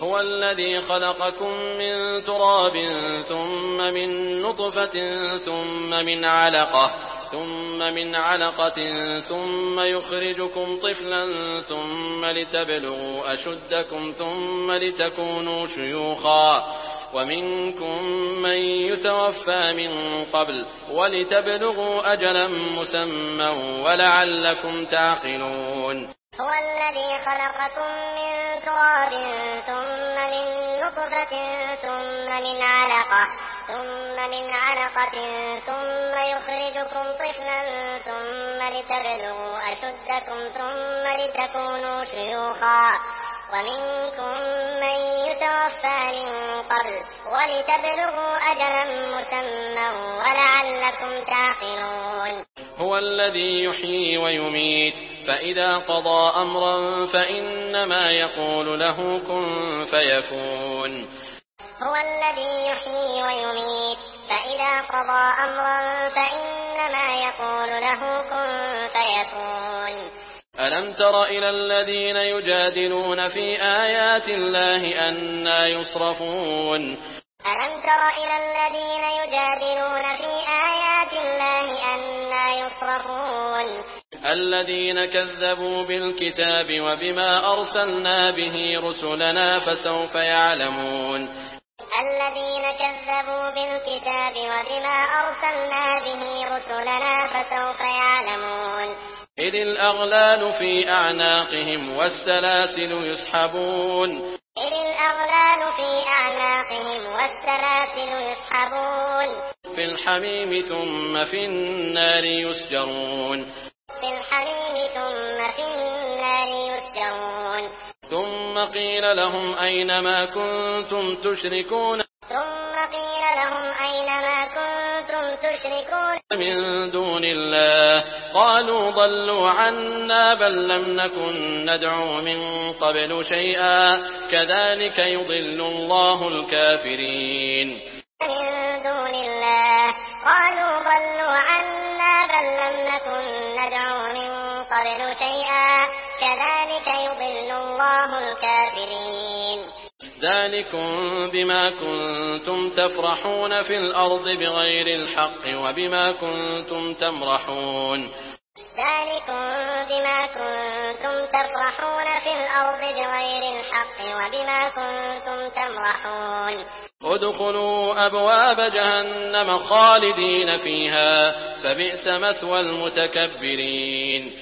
هو الذي خلقكم من تراب ثم من نطفة ثم من علقة ثم يخرجكم طفلا ثم لتبلغوا أشدكم ثم لتكونوا شيوخا ومنكم من يتوفى من قبل ولتبلغوا أجلا مسمى ولعلكم تعقلون هو الذي خلقكم من تراب ثم من نطفة ثم من علقة ثم يخرجكم طفلا ثم لتبلغوا أشدكم ثم لتكونوا شيوخا ومنكم من يتوفى من قبل ولتبلغوا أجلا مسمى ولعلكم تعقلون هو الذي يحيي ويميت فإذا قضى أمرا فإنما يقول له كن فيكون هو الذي يحيي ويميت فإذا قضى أمرا فإنما يقول له كن فيكون ألم تر إلى الذين يجادلون في آيات الله أنى يصرفون ألم تر إلى الذين يجادلون في آيات الله أنى يصرفون الذين كذبوا بالكتاب وبما أرسلنا به رسلنا فسوف يعلمون الذين كذبوا بالكتاب وبما أرسلنا به رسلنا فسوف يعلمون إذ الأغلال في أعناقهم والسلاسل يسحبون في الحميم ثم في النار يسجرون ثم قيل لهم أين ما كنتم تشركون من دون الله قالوا ضلوا عنا بل لم نكن ندعو من قبل شيئا كذلك يضل الله الكافرين ذلكم بما كنتم تفرحون في الأرض بغير الحق وبما كنتم تمرحون ادخلوا أبواب جهنم خالدين فيها فبئس مثوى المتكبرين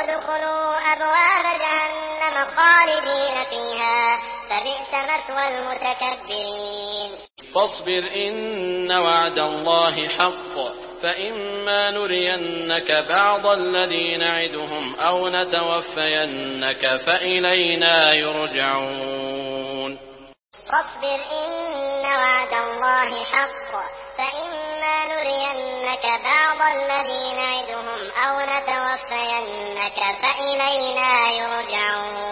فاصبر إن وعد الله حق فإما نرينك بعض الذي نعدهم أو نتوفينك فإلينا يرجعون فاصبر إن وعد الله حق فإما نرينك بعض الذي نعدهم أو نتوفينك فإلينا يرجعون